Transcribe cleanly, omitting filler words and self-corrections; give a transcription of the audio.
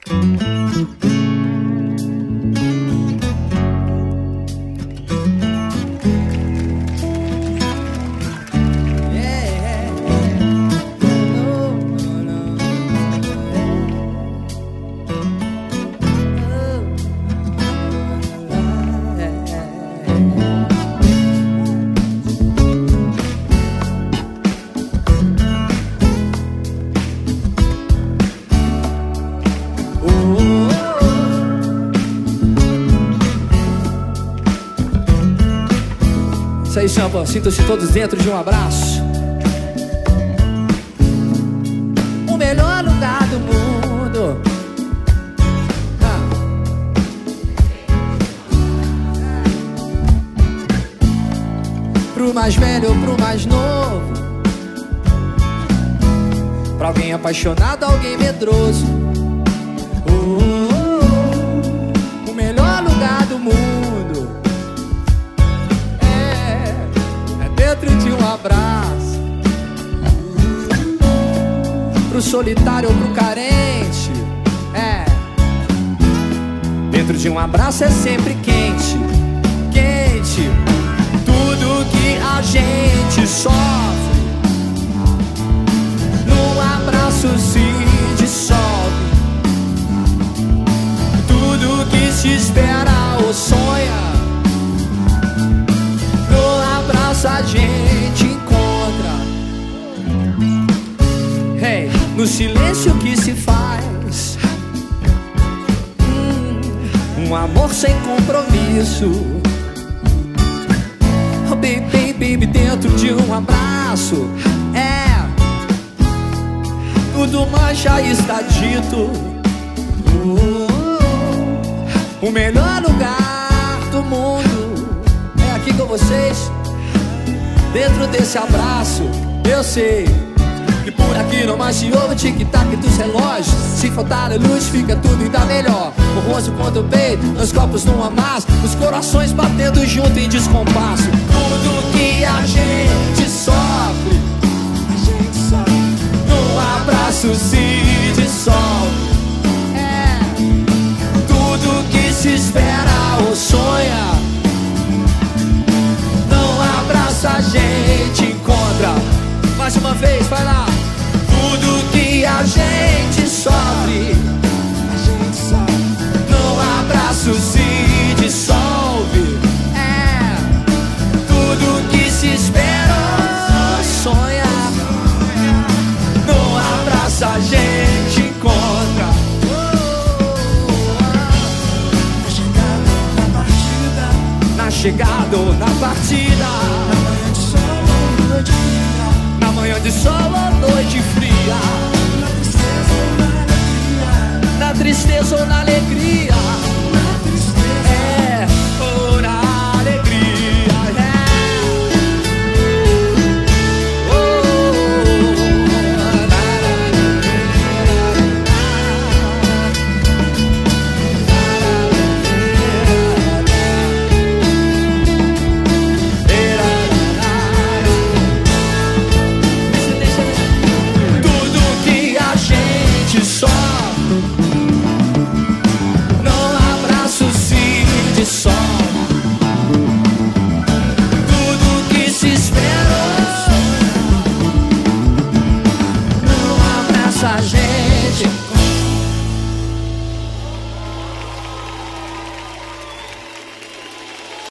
Isso aí, Champa, sintam-se todos dentro de um abraço. O melhor lugar do mundo. Pro mais velho ou pro mais novo, pra alguém apaixonado, alguém medroso. O melhor lugar do mundo é dentro de um abraço. Pro solitário ou pro carente, dentro de um abraço é sempre quente, quente. Tudo que a gente sofre num abraço se dissolve. Tudo que se espera ou sonha, no abraço a gente encontra. Hey, no silêncio que se faz um amor sem compromisso. Oh, baby, baby, dentro de um abraço tudo mais já está dito. O melhor lugar do mundo é aqui com vocês. Dentro desse abraço, eu sei que por aqui não mais se ouve o tic-tac dos relógios. Se faltar a luz, fica tudo ainda melhor. O rosto contra o peito, os copos num amasso, os corações batendo junto em descompasso. Tudo que a gente sofre, num abraço se dissolve. Tudo que se espera ou sonha, num abraço a gente encontra. Mais uma vez, vai lá. Tudo que a gente sofre, num abraço se dissolve. Tudo que se espera ou sonha, num abraço a gente encontra. Na chegada ou na partida, na manhã de sol ou noite fria, na tristeza ou na alegria, ou na alegria, a gente